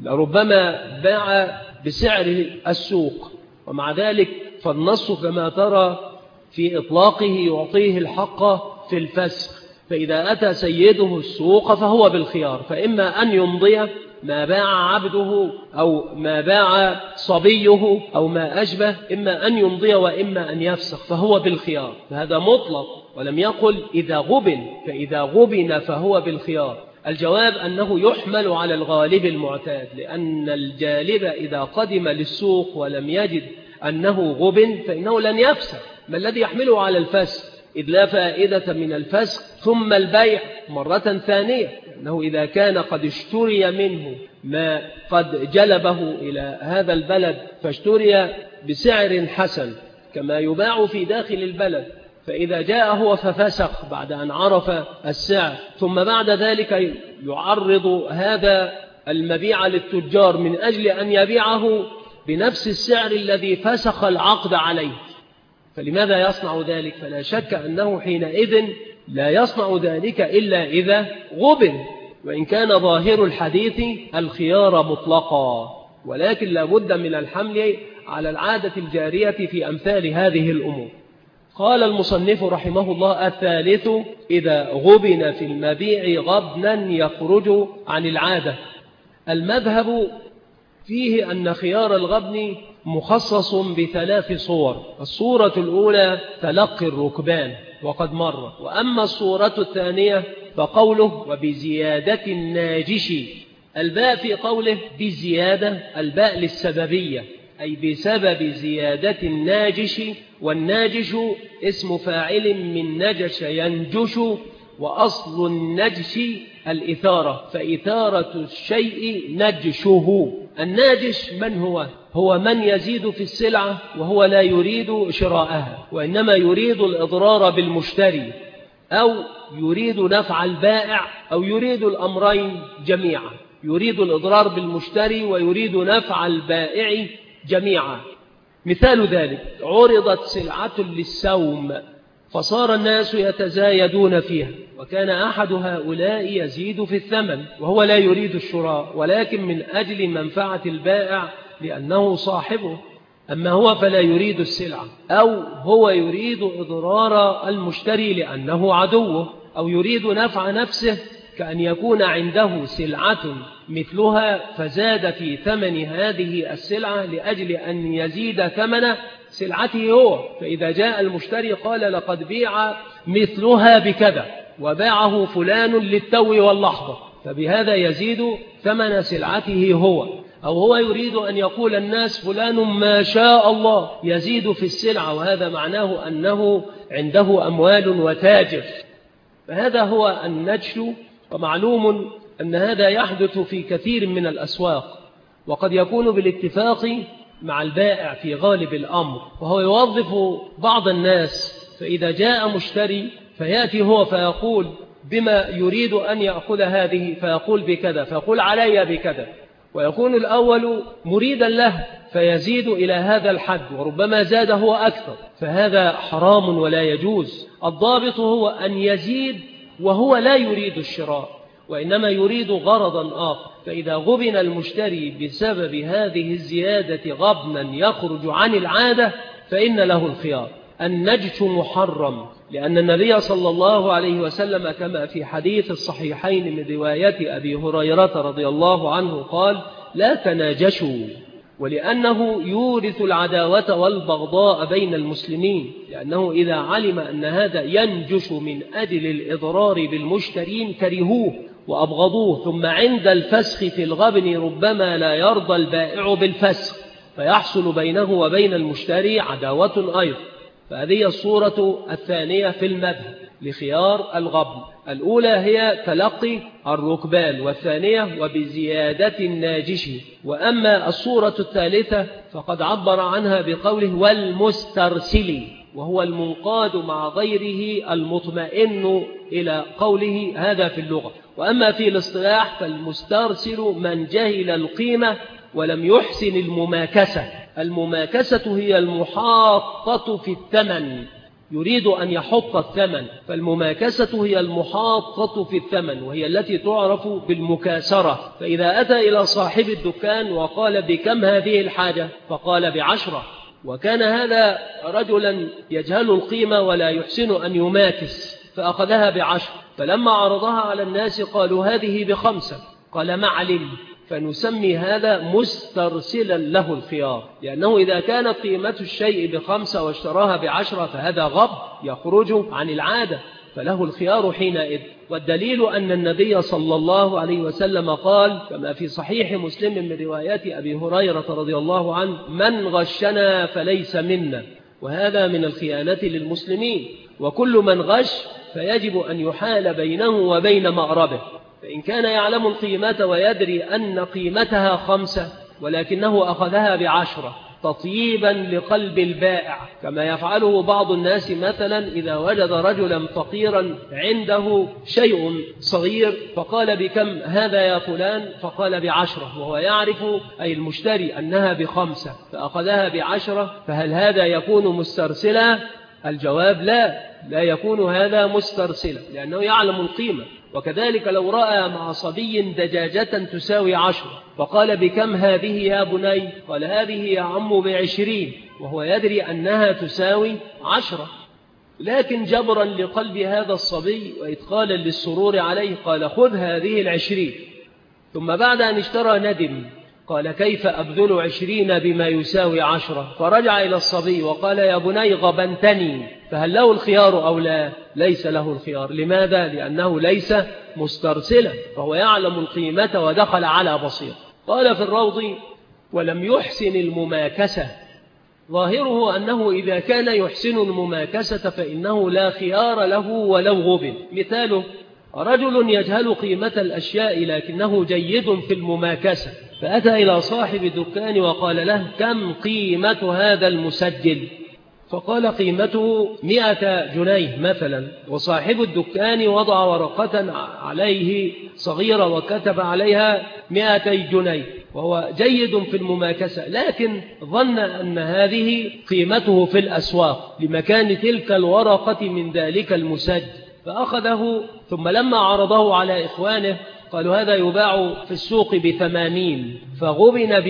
لربما باع بسعر السوق، ومع ذلك فالنص كما ترى في إطلاقه يعطيه الحق في الفسخ. فإذا أتى سيده السوق فهو بالخيار، فإما أن يمضي ما باع عبده أو ما باع صبيه أو ما أشبه، إما أن يمضي وإما أن يفسخ، فهو بالخيار، فهذا مطلق ولم يقل إذا غبن، فإذا غبن فهو بالخيار. الجواب أنه يحمل على الغالب المعتاد، لأن الجالب إذا قدم للسوق ولم يجد أنه غبن فإنه لن يفسخ. ما الذي يحمله على الفسخ؟ إذ لا فائدة من الفسخ ثم البيع مرة ثانية، أنه إذا كان قد اشتري منه ما قد جلبه إلى هذا البلد فاشتري بسعر حسن كما يباع في داخل البلد، فإذا جاء هو ففسخ بعد أن عرف السعر، ثم بعد ذلك يعرض هذا المبيع للتجار من أجل أن يبيعه بنفس السعر الذي فسخ العقد عليه، فلماذا يصنع ذلك؟ فلا شك أنه حينئذ لا يصنع ذلك إلا إذا غبن، وإن كان ظاهر الحديث الخيار مطلقا، ولكن لا بد من الحمل على العادة الجارية في أمثال هذه الأمور. قال المصنف رحمه الله: الثالث إذا غبن في المبيع غبنا يخرج عن العادة. المذهب فيه أن خيار الغبن مخصص بثلاث صور. الصورة الأولى تلقي الركبان وقد مر، وأما الصورة الثانية فقوله وبزيادة الناجش. الباء في قوله بزيادة الباء للسببية، أي بسبب زيادة الناجش، والناجش اسم فاعل من نجش ينجش، وأصل النجش الإثارة، فإثارة الشيء نجشه. الناجش من هو؟ هو من يزيد في السلعة وهو لا يريد شراءها، وإنما يريد الإضرار بالمشتري، أو يريد نفع البائع، أو يريد الأمرين جميعا، يريد الإضرار بالمشتري ويريد نفع البائع جميعا. مثال ذلك: عرضت سلعة للسوم فصار الناس يتزايدون فيها، وكان أحد هؤلاء يزيد في الثمن وهو لا يريد الشراء، ولكن من أجل منفعة البائع لأنه صاحبه، أما هو فلا يريد السلعة، أو هو يريد إضرار المشتري لأنه عدوه، أو يريد نفع نفسه كأن يكون عنده سلعة مثلها فزاد في ثمن هذه السلعة لأجل أن يزيد ثمن سلعته هو، فإذا جاء المشتري قال لقد بيع مثلها بكذا وباعه فلان للتو واللحظة، فبهذا يزيد ثمن سلعته هو. أو هو يريد أن يقول الناس فلان ما شاء الله يزيد في السلعة، وهذا معناه أنه عنده أموال وتاجر، فهذا هو النجش. ومعلوم أن هذا يحدث في كثير من الأسواق، وقد يكون بالاتفاق مع البائع في غالب الأمر، وهو يوظف بعض الناس، فإذا جاء مشتري فيأتي هو فيقول بما يريد أن يأخذ هذه، فيقول بكذا، فيقول علي بكذا، ويكون الأول مريدا له فيزيد إلى هذا الحد، وربما زاد هو أكثر، فهذا حرام ولا يجوز. الضابط هو أن يزيد وهو لا يريد الشراء، وإنما يريد غرضا آخر، فإذا غبن المشتري بسبب هذه الزيادة غبنا يخرج عن العادة فإن له الخيار. النجش محرم، لأن النبي صلى الله عليه وسلم كما في حديث الصحيحين من رواية أبي هريرة رضي الله عنه قال: لا تناجشوا، ولأنه يورث العداوة والبغضاء بين المسلمين، لأنه إذا علم أن هذا ينجش من أجل الإضرار بالمشترين كرهوه وأبغضوه، ثم عند الفسخ في الغبن ربما لا يرضى البائع بالفسخ، فيحصل بينه وبين المشتري عداوة أيضا. فهذه الصورة الثانية في المذهب. لخيار الغبن. الأولى هي تلقي الركبان، والثانية وبزيادة الناجش. وأما الصورة الثالثة فقد عبر عنها بقوله والمسترسل، وهو المنقاد مع غيره المطمئن إلى قوله هذا في اللغة. وأما في الاصطلاح فالمسترسل من جهل القيمة ولم يحسن المماكسة. المماكسة هي المحاطة في الثمن، يريد أن يحط الثمن، فالمماكسة هي المحاطة في الثمن، وهي التي تعرف بالمكاسرة. فإذا أتى إلى صاحب الدكان وقال بكم هذه الحاجة؟ فقال ب10، وكان هذا رجلا يجهل القيمة ولا يحسن أن يماكس، فأخذها ب10، فلما عرضها على الناس قالوا هذه ب5، قال ما علم، فنسمي هذا مسترسلا له الخيار، لأنه إذا كانت قيمة الشيء ب5 واشتراها ب10 فهذا غب يخرج عن العادة، فله الخيار حينئذ. والدليل أن النبي صلى الله عليه وسلم قال كما في صحيح مسلم من روايات أبي هريرة رضي الله عنه من غشنا فليس منا، وهذا من الخيانة للمسلمين، وكل من غش فيجب أن يحال بينه وبين مأربه. فإن كان يعلم القيمة ويدري أن قيمتها 5 ولكنه أخذها ب10 تطييبا لقلب البائع، كما يفعله بعض الناس مثلا إذا وجد رجلا فقيرا عنده شيء صغير فقال بكم هذا يا فلان؟ فقال ب10، وهو يعرف أي المشتري أنها ب5 فأخذها ب10، فهل هذا يكون مسترسلا؟ الجواب لا يكون هذا مسترسلا، لأنه يعلم القيمة. وكذلك لو رأى مع صبي دجاجة تساوي 10 فقال بكم هذه يا بني؟ قال هذه يا عم ب20، وهو يدري أنها تساوي 10، لكن جبرا لقلب هذا الصبي وإدخالا للسرور عليه قال خذ هذه 20، ثم بعد أن اشترى ندم قال كيف أبذل 20 بما يساوي 10؟ فرجع إلى الصبي وقال يا بني غبنتني، فهل له الخيار أو لا؟ ليس له الخيار. لماذا؟ لأنه ليس مسترسلا، فهو يعلم القيمة ودخل على بصير. قال في الروض ولم يحسن المماكسة، ظاهره أنه إذا كان يحسن المماكسة فإنه لا خيار له ولو غبن. مثاله رجل يجهل قيمة الأشياء لكنه جيد في المماكسة، فأتى إلى صاحب الدكان وقال له كم قيمة هذا المسجل؟ فقال قيمته 100 جنيه مثلا، وصاحب الدكان وضع ورقة عليه صغيرة وكتب عليها 200 جنيه، وهو جيد في المماكسة، لكن ظن أن هذه قيمته في الأسواق لمكان تلك الورقة من ذلك المسجل، فأخذه، ثم لما عرضه على إخوانه قالوا هذا يباع في السوق ب80، فغبن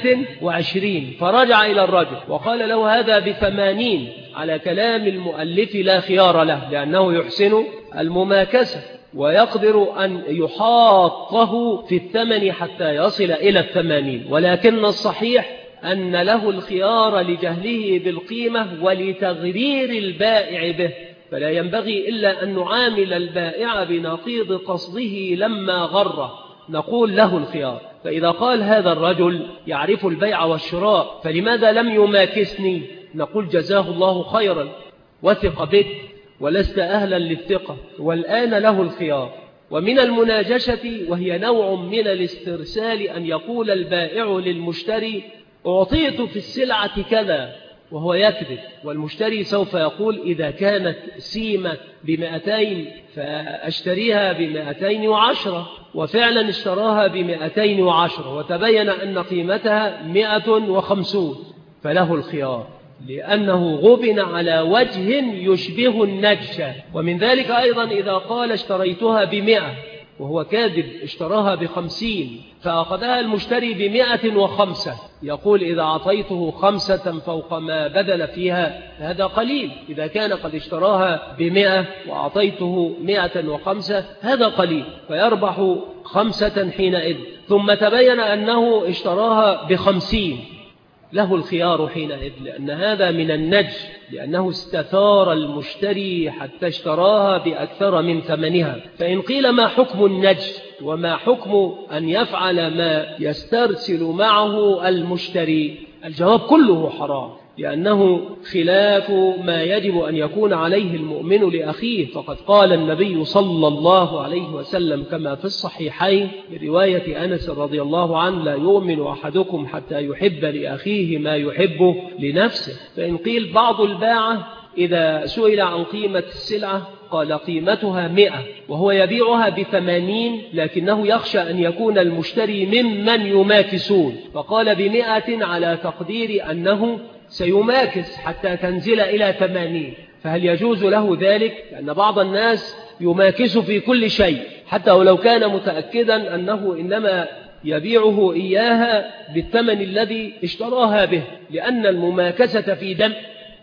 ب120، فرجع إلى الرجل وقال له هذا ب80، على كلام المؤلف لا خيار له، لأنه يحسن المماكسة ويقدر أن يحاطه في الثمن حتى يصل إلى 80، ولكن الصحيح أن له الخيار لجهله بالقيمة ولتغرير البائع به، فلا ينبغي إلا أن نعامل البائع بنقيض قصده لما غره، نقول له الخيار. فإذا قال هذا الرجل يعرف البيع والشراء فلماذا لم يماكسني؟ نقول جزاه الله خيرا وثق بك ولست أهلا للثقة، والآن له الخيار. ومن المناجشة وهي نوع من الاسترسال أن يقول البائع للمشتري أعطيت في السلعة كذا وهو يكذب، والمشتري سوف يقول إذا كانت سيمة ب200 فأشتريها ب210، وفعلا اشتراها ب210 وتبين أن قيمتها 150، فله الخيار لأنه غبن على وجه يشبه النجش. ومن ذلك أيضا إذا قال اشتريتها ب100 وهو كاذب اشتراها ب50 فأخذها المشتري ب105، يقول إذا أعطيته 5 فوق ما بذل فيها هذا قليل، إذا كان قد اشتراها ب100 وأعطيته 105 هذا قليل، فيربح 5 حينئذ. ثم تبين أنه اشتراها ب50، له الخيار حينئذ، لأن هذا من النجش، لأنه استثار المشتري حتى اشتراها بأكثر من ثمنها. فإن قيل ما حكم النجش وما حكم أن يفعل ما يسترسل معه المشتري؟ الجواب كله حرام، لأنه خلاف ما يجب أن يكون عليه المؤمن لأخيه. فقد قال النبي صلى الله عليه وسلم كما في الصحيحين برواية أنس رضي الله عنه: لا يؤمن أحدكم حتى يحب لأخيه ما يحب لنفسه. فإن قيل بعض الباعة إذا سئل عن قيمة السلعة قال قيمتها 100 وهو يبيعها ب80، لكنه يخشى أن يكون المشتري ممن يماكسون، فقال ب100 على تقدير أنه سيماكس حتى تنزل إلى 80. فهل يجوز له ذلك؟ لأن بعض الناس يماكس في كل شيء حتى ولو كان متأكدا أنه إنما يبيعه إياها بالثمن الذي اشتراها به، لأن المماكسة في دم.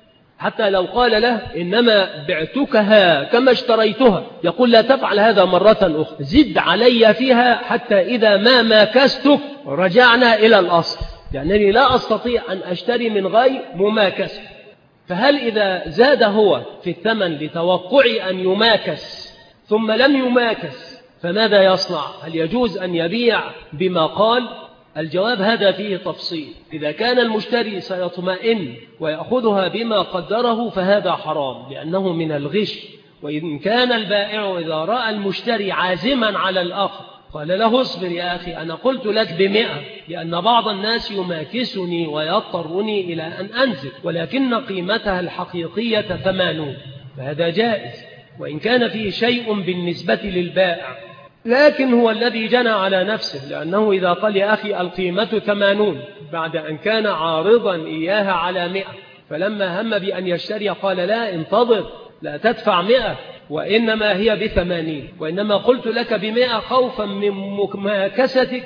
حتى لو قال له إنما بعتكها كما اشتريتها، يقول لا تفعل هذا مرة أخرى، زد علي فيها حتى إذا ما ماكستك رجعنا إلى الأصل، يعني لا أستطيع أن أشتري من غير مماكسة. فهل إذا زاد هو في الثمن لتوقع أن يماكس ثم لم يماكس فماذا يصنع؟ هل يجوز أن يبيع بما قال؟ الجواب هذا فيه تفصيل. إذا كان المشتري سيطمئن ويأخذها بما قدره فهذا حرام لأنه من الغش. وإن كان البائع إذا رأى المشتري عازما على الأخذ قال له: اصبر يا أخي، أنا قلت لك ب100 لأن بعض الناس يماكسني ويضطرني إلى أن أنزل، ولكن قيمتها الحقيقية 80، فهذا جائز وإن كان فيه شيء بالنسبة للبائع، لكن هو الذي جنى على نفسه، لأنه إذا قال يا أخي القيمة 80 بعد أن كان عارضا إياها على 100، فلما هم بأن يشتري قال لا انتظر، لا تدفع 100 وإنما هي ب80، وإنما قلت لك ب100 خوفا من مماكستك،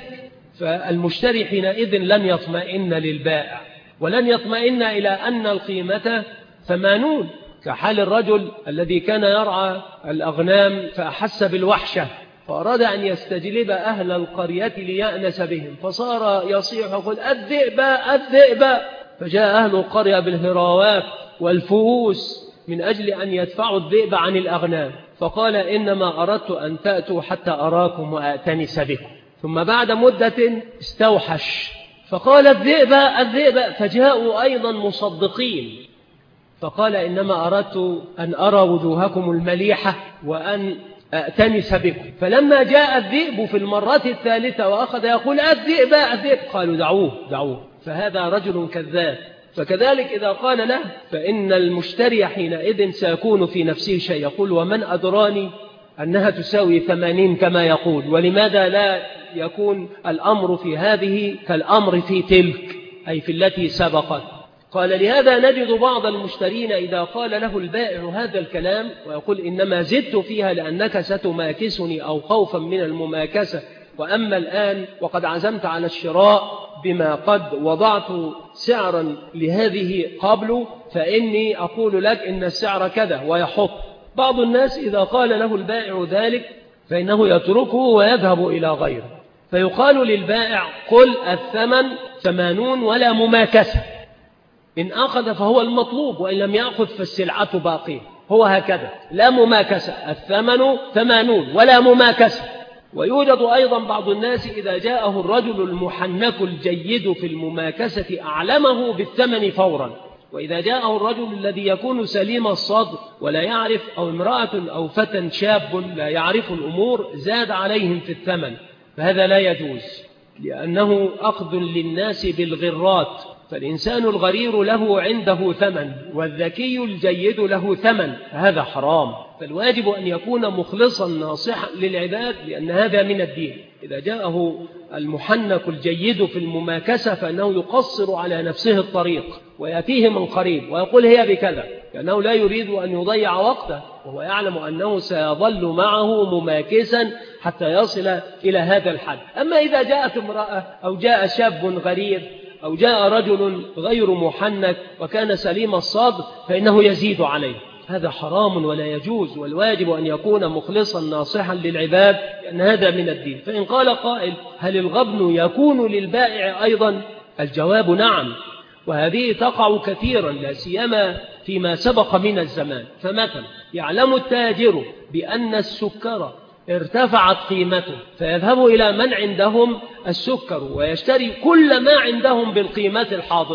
فالمشتري حينئذ لن يطمئن للبائع ولن يطمئن إلى أن القيمة 80، كحال الرجل الذي كان يرعى الأغنام فأحس بالوحشة فأراد أن يستجلب أهل القرية ليأنس بهم، فصار يصيح يقول: الذئب الذئب، فجاء أهل القرية بالهراوات والفؤوس من أجل أن يدفعوا الذئب عن الأغنام، فقال: إنما أردت أن تأتوا حتى أراكم وأأتنس بكم. ثم بعد مدة استوحش فقال: الذئب الذئب، فجاءوا أيضا مصدقين، فقال: إنما أردت أن أرى وجوهكم المليحة وأن أأتنس بكم. فلما جاء الذئب في المرة الثالثة وأخذ يقول: الذئب الذئب، قالوا: دعوه، فهذا رجل كذاب. فكذلك إذا قال له فإن المشتري حينئذ سيكون في نفسه شيء، يقول: ومن أدراني أنها تساوي 80 كما يقول، ولماذا لا يكون الأمر في هذه كالأمر في تلك، أي في التي سبقت. قال: لهذا نجد بعض المشترين إذا قال له البائع هذا الكلام ويقول: إنما زدت فيها لأنك ستماكسني أو خوفا من المماكسة، وأما الآن وقد عزمت على الشراء بما قد وضعت سعرا لهذه قبل، فإني أقول لك إن السعر كذا، ويحط. بعض الناس إذا قال له البائع ذلك فإنه يتركه ويذهب إلى غيره، فيقال للبائع: قل الثمن 80 ولا مماكسة، إن أخذ فهو المطلوب وإن لم يأخذ فالسلعة باقية، هو هكذا، لا مماكسة، الثمن 80 ولا مماكسة. ويوجد أيضا بعض الناس إذا جاءه الرجل المحنك الجيد في المماكسة أعلمه بالثمن فورا، وإذا جاءه الرجل الذي يكون سليم الصدر ولا يعرف، أو امرأة أو فتى شاب لا يعرف الأمور، زاد عليهم في الثمن، فهذا لا يجوز لأنه أخذ للناس بالغرات. فالإنسان الغرير له عنده ثمن، والذكي الجيد له ثمن، هذا حرام. فالواجب أن يكون مخلصا ناصحا للعباد، لأن هذا من الدين. إذا جاءه المحنك الجيد في المماكسة فإنه يقصر على نفسه الطريق ويأتيه من قريب ويقول هي بكذا، لأنه لا يريد أن يضيع وقته، وهو يعلم أنه سيظل معه مماكسا حتى يصل إلى هذا الحد. أما إذا جاءت امرأة أو جاء شاب غرير أو جاء رجل غير محنك وكان سليم الصدر فإنه يزيد عليه، هذا حرام ولا يجوز. والواجب أن يكون مخلصا ناصحا للعباد، لأن هذا من الدين. فإن قال قائل: هل الغبن يكون للبائع أيضا؟ الجواب نعم، وهذه تقع كثيرا لا سيما فيما سبق من الزمان. فمثلا يعلم التاجر بأن السكر ارتفعت قيمته فيذهب إلى من عندهم السكر ويشتري كل ما عندهم بالقيمة الحاضرة،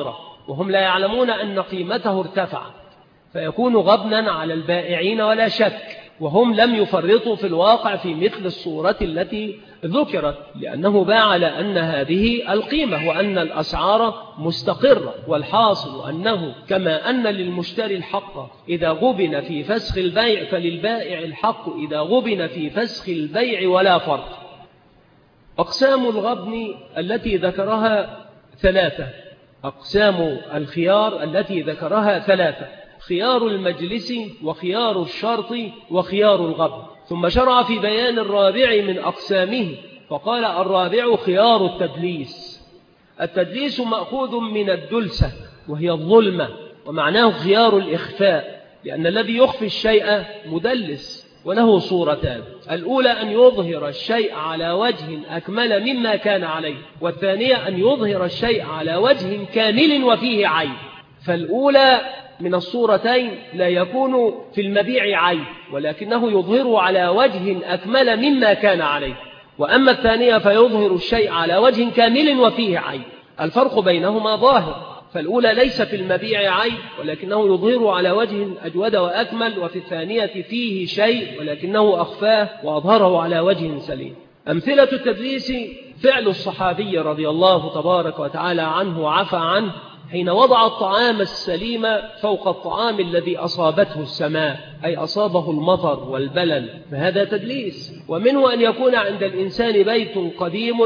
وهم لا يعلمون أن قيمته ارتفعت، فيكون غبنا على البائعين ولا شك، وهم لم يفرطوا في الواقع في مثل الصورة التي ذكرت، لأنه باع على أن هذه القيمة وأن الأسعار مستقرة. والحاصل أنه كما أن للمشتري الحق إذا غبن في فسخ البيع، فللبائع الحق إذا غبن في فسخ البيع ولا فرق. أقسام الغبن التي ذكرها ثلاثة، أقسام الخيار التي ذكرها ثلاثة: خيار المجلس وخيار الشرط وخيار الغبن. ثم شرع في بيان الرابع من أقسامه فقال: الرابع خيار التدليس. التدليس مأخوذ من الدلسة وهي الظلمة، ومعناه خيار الإخفاء، لأن الذي يخفي الشيء مدلس، وله صورتان: الأولى أن يظهر الشيء على وجه أكمل مما كان عليه، والثانية أن يظهر الشيء على وجه كامل وفيه عيب. فالأولى من الصورتين لا يكون في المبيع عيب، ولكنه يظهر على وجه أكمل مما كان عليه، وأما الثانية فيظهر الشيء على وجه كامل وفيه عيب. الفرق بينهما ظاهر، فالأولى ليس في المبيع عيب ولكنه يظهر على وجه أجود وأكمل، وفي الثانية فيه شيء ولكنه أخفاه وأظهره على وجه سليم. أمثلة التدليس: فعل الصحابي رضي الله تبارك وتعالى عنه وعفى عنه حين وضع الطعام السليم فوق الطعام الذي أصابته السماء، أي أصابه المطر والبلل، فهذا تدليس. ومنه أن يكون عند الإنسان بيت قديم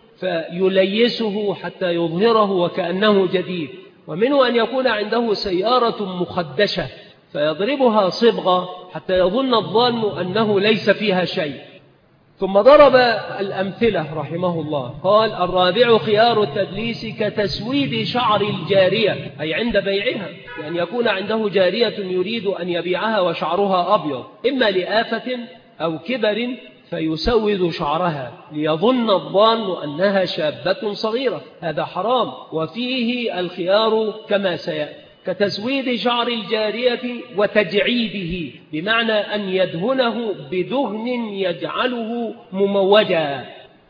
فيليسه حتى يظهره وكأنه جديد، ومنه أن يكون عنده سيارة مخدشة فيضربها صبغة حتى يظن الظان أنه ليس فيها شيء. ثم ضرب الأمثلة رحمه الله، قال: الرابع خيار التدليس كتسويد شعر الجارية، أي عند بيعها، لأن يكون عنده جارية يريد أن يبيعها وشعرها أبيض إما لآفة أو كبر، فيسود شعرها ليظن الظان أنها شابة صغيرة، هذا حرام، وفيه الخيار كما سيأتي. كتسويد شعر الجارية وتجعيده، بمعنى أن يدهنه بدهن يجعله مموجا،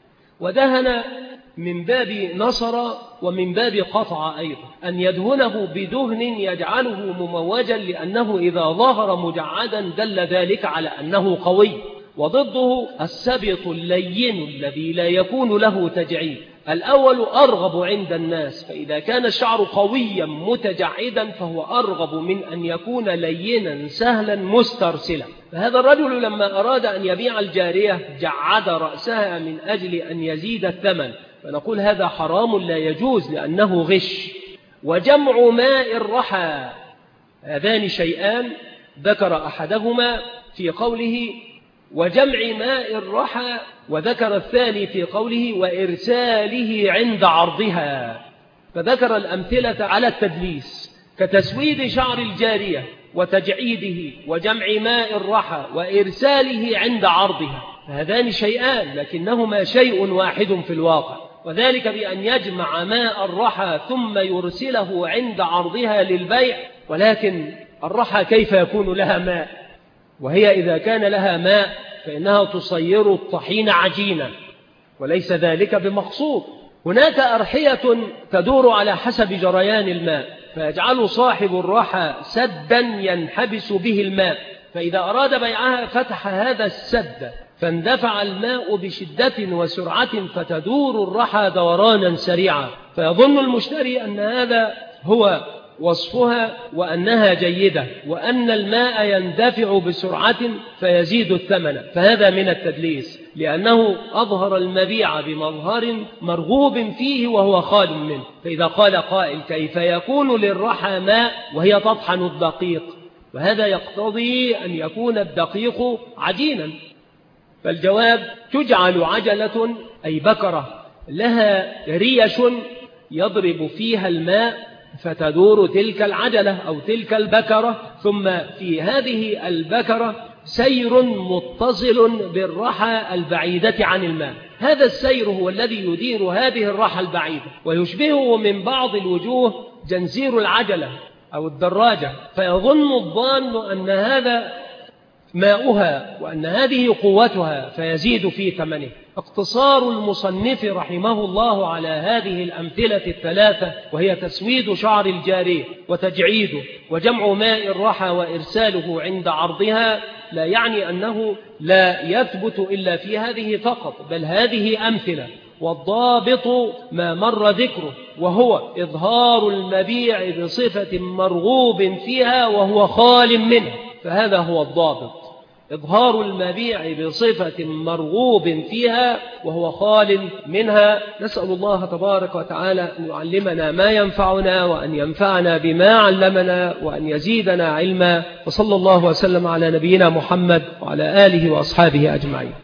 ودهن من باب نصر ومن باب قطع أيضا، أن يدهنه بدهن يجعله مموجا، لأنه إذا ظهر مجعدا دل ذلك على أنه قوي. وضده السبط اللين الذي لا يكون له تجعيد. الأول أرغب عند الناس، فإذا كان الشعر قويا متجعدا فهو أرغب من أن يكون لينا سهلا مسترسلا. فهذا الرجل لما أراد أن يبيع الجارية جعد رأسها من أجل أن يزيد الثمن، فنقول هذا حرام لا يجوز لأنه غش. وجمع ماء الرحى، هذان شيئان ذكر أحدهما في قوله وجمع ماء الرحى، وذكر الثاني في قوله وإرساله عند عرضها، فذكر الأمثلة على التدليس كتسويد شعر الجارية وتجعيده وجمع ماء الرحى وإرساله عند عرضها، فهذان شيئان لكنهما شيء واحد في الواقع، وذلك بأن يجمع ماء الرحى ثم يرسله عند عرضها للبيع. ولكن الرحى كيف يكون لها ماء؟ وهي إذا كان لها ماء فإنها تصير الطحين عجينا، وليس ذلك بمقصود. هناك أرحية تدور على حسب جريان الماء، فيجعل صاحب الرحى سدا ينحبس به الماء، فإذا أراد بيعها فتح هذا السد فاندفع الماء بشدة وسرعة، فتدور الرحى دورانا سريعا، فيظن المشتري أن هذا هو وصفها وأنها جيدة، وأن الماء يندفع بسرعة فيزيد الثمن، فهذا من التدليس، لأنه أظهر المبيع بمظهر مرغوب فيه وهو خال منه. فإذا قال قائل كيف يكون للرحى ماء وهي تطحن الدقيق؟ وهذا يقتضي أن يكون الدقيق عجينا، فالجواب تجعل عجلة أي بكرة لها ريش يضرب فيها الماء فتدور تلك العجلة أو تلك البكرة، ثم في هذه البكرة سير متصل بالرحى البعيدة عن الماء. هذا السير هو الذي يدير هذه الرحى البعيدة، ويشبهه من بعض الوجوه جنزير العجلة أو الدراجة، فيظن الظان أن هذا ماؤها وأن هذه قوتها فيزيد في ثمنه. اقتصار المصنف رحمه الله على هذه الأمثلة الثلاثة، وهي تسويد شعر الجارية وتجعيده وجمع ماء الرحى وإرساله عند عرضها، لا يعني أنه لا يثبت إلا في هذه فقط، بل هذه أمثلة، والضابط ما مر ذكره، وهو إظهار المبيع بصفة مرغوب فيها وهو خال منه. فهذا هو الضابط، إظهار المبيع بصفة مرغوب فيها وهو خال منها. نسأل الله تبارك وتعالى أن يعلمنا ما ينفعنا، وأن ينفعنا بما علمنا، وأن يزيدنا علما. وصلى الله وسلم على نبينا محمد وعلى آله وأصحابه أجمعين.